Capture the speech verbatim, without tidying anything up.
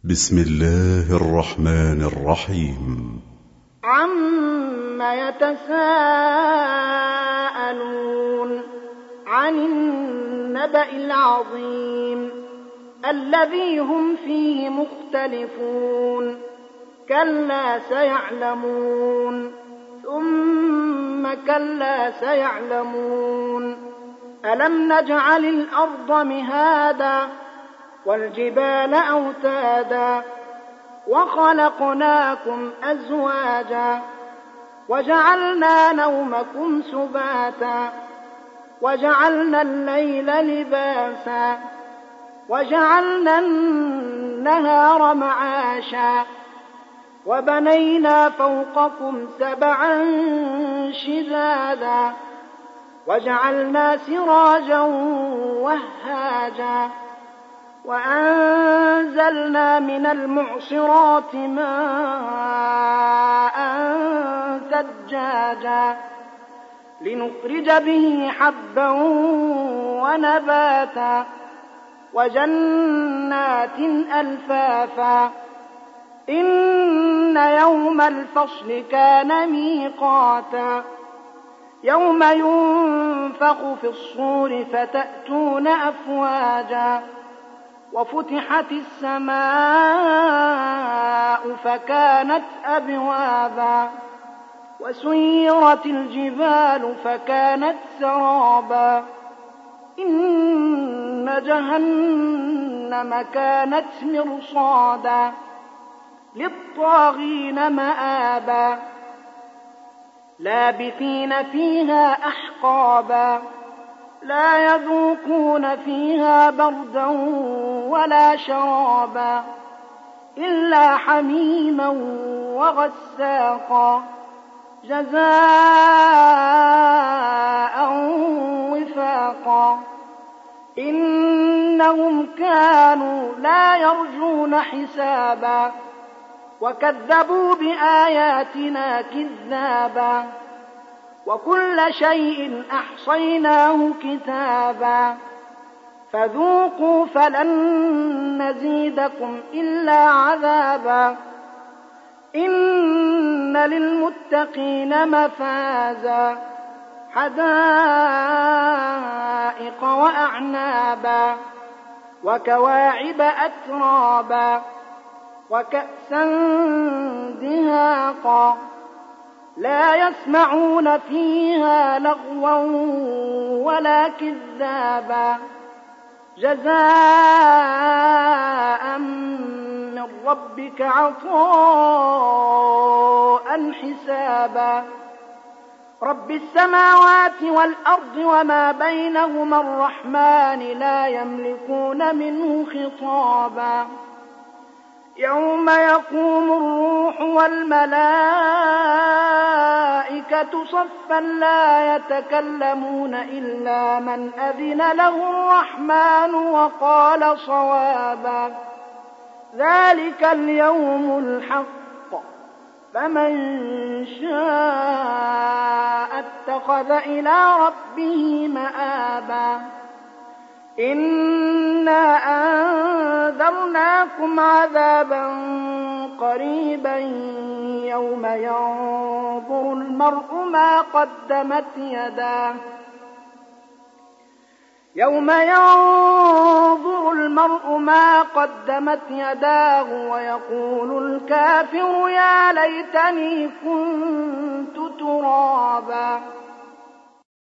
بسم الله الرحمن الرحيم. عم يتساءلون عن النبأ العظيم الذي هم فيه مختلفون كلا سيعلمون ثم كلا سيعلمون ألم نجعل الأرض مهادا والجبال أوتادا وخلقناكم أزواجا وجعلنا نومكم سباتا وجعلنا الليل لباسا وجعلنا النهار معاشا وبنينا فوقكم سبعا شدادا وجعلنا سراجا وهاجا وأنزلنا من المعصرات ماء ثجاجا لنخرج به حبا ونباتا وجنات ألفافا إن يوم الفصل كان ميقاتا يوم ينفخ في الصور فتأتون أفواجا وفتحت السماء فكانت أبوابا وسيرت الجبال فكانت سرابا إن جهنم كانت مرصادا للطاغين مآبا لابثين فيها أحقابا لا يذوقون فيها بردا ولا شرابا إلا حميما وغساقا جزاء وفاقا إنهم كانوا لا يرجون حسابا وكذبوا بآياتنا كذابا وكل شيء أحصيناه كتابا فذوقوا فلن نزيدكم إلا عذابا إن للمتقين مفازا حدائق وأعنابا وكواعب أترابا وكأسا دهاقا لا يسمعون فيها لغوا ولا كذابا جزاء من ربك عطاء حسابا رب السماوات والأرض وما بينهما الرحمن لا يملكون منه خطابا يوم يقوم الروح والملائكة صفا لا يتكلمون إلا من أذن له الرحمن وقال صوابا ذلك اليوم الحق فمن شاء اتخذ إلى ربه مآبا إنا أنذرناكم عذابا قريبا يوم ينظر المرء ما قدمت يداه يوم ينظر المرء ما قدمت يداه ويقول الكافر يا ليتني كنت ترابا